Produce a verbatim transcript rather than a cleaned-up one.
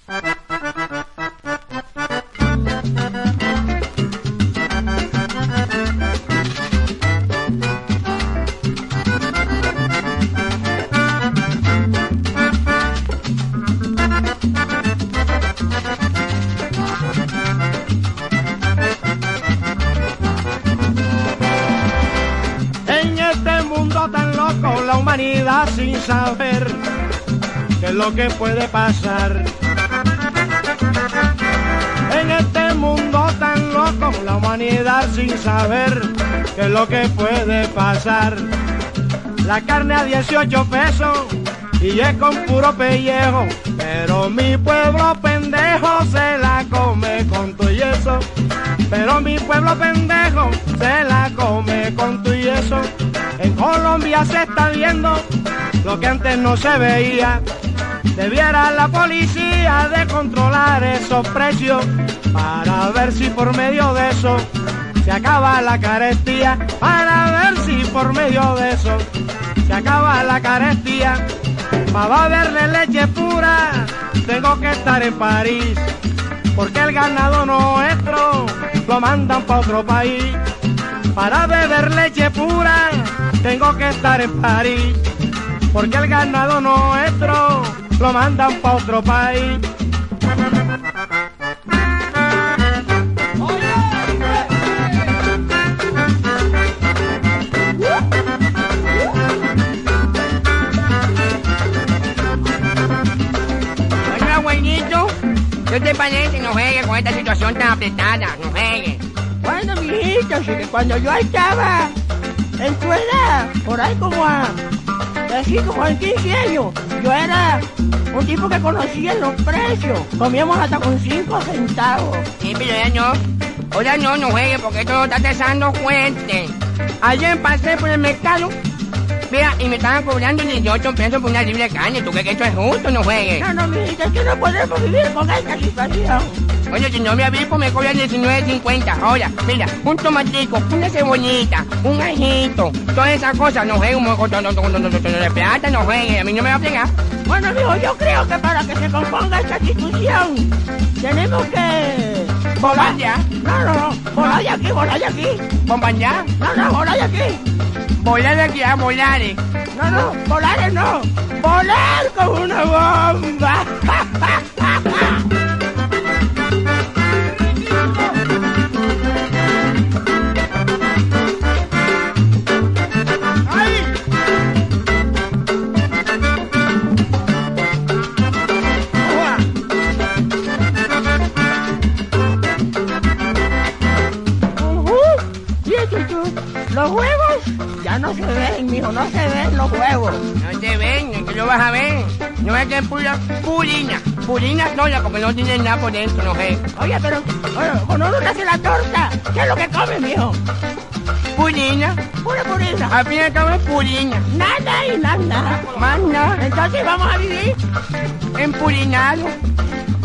La humanidad sin saber qué es lo que puede pasar. En este mundo tan loco, la humanidad sin saber qué es lo que puede pasar. La carne a dieciocho pesos y es con puro pellejo, pero mi pueblo pendejo se la come con tu y eso. Pero mi pueblo pendejo se la come con tu y eso. En Colombia se está viendo lo que antes no se veía. Debiera la policía de controlar esos precios para ver si por medio de eso se acaba la carestía. Para ver si por medio de eso se acaba la carestía. Para beberle leche pura tengo que estar en París, porque el ganado nuestro lo mandan pa' otro país. Para beber leche pura tengo que estar en París, porque el ganado nuestro lo mandan pa' otro país. Bueno, abuelito, ¿qué te parece? No juegue con esta situación tan apretada, no juegue. Bueno, mijito, sí que cuando yo estaba en tu edad, por ahí como a, así como en quince años, yo era un tipo que conocía los precios. Comíamos hasta con cinco centavos. Sí, pero ya no. Ahora no, no juegue porque esto no está pesando fuerte. Ayer pasé por el mercado, vea, y me estaban cobrando dieciocho pesos por una libre de carne. ¿Tú crees que esto es justo? No juegue. No, no, mijito, es que no podemos vivir con esta situación. Bueno, si no me avispo me cobran diecinueve cincuenta. Ahora, mira, un tomatico, una cebollita, un ajito, todas esas cosas, no juegue, un mocotón de plata, no juegue, a mí no me va a pegar. Bueno, mijo, yo creo que para que se componga esta discusión, tenemos que... ¿Volar ya? No, no, no, volar de aquí, volar de aquí. ¿Bombar ya? No, no, volar de aquí. Volar de aquí a volar. No, no, volar no, volar como una bomba. Los huevos ya no se ven, mijo, no se ven los huevos. No se ven, que lo vas a ver. No es que es pura purina. Purina sola, porque no tiene nada por dentro, no sé. Oye, pero oye, cuando uno hace la torta, ¿qué es lo que come, mijo? Purina. Pura purina. Al fin y al cabo es purina. Nada y nada. Más nada. Entonces vamos a vivir empurinado.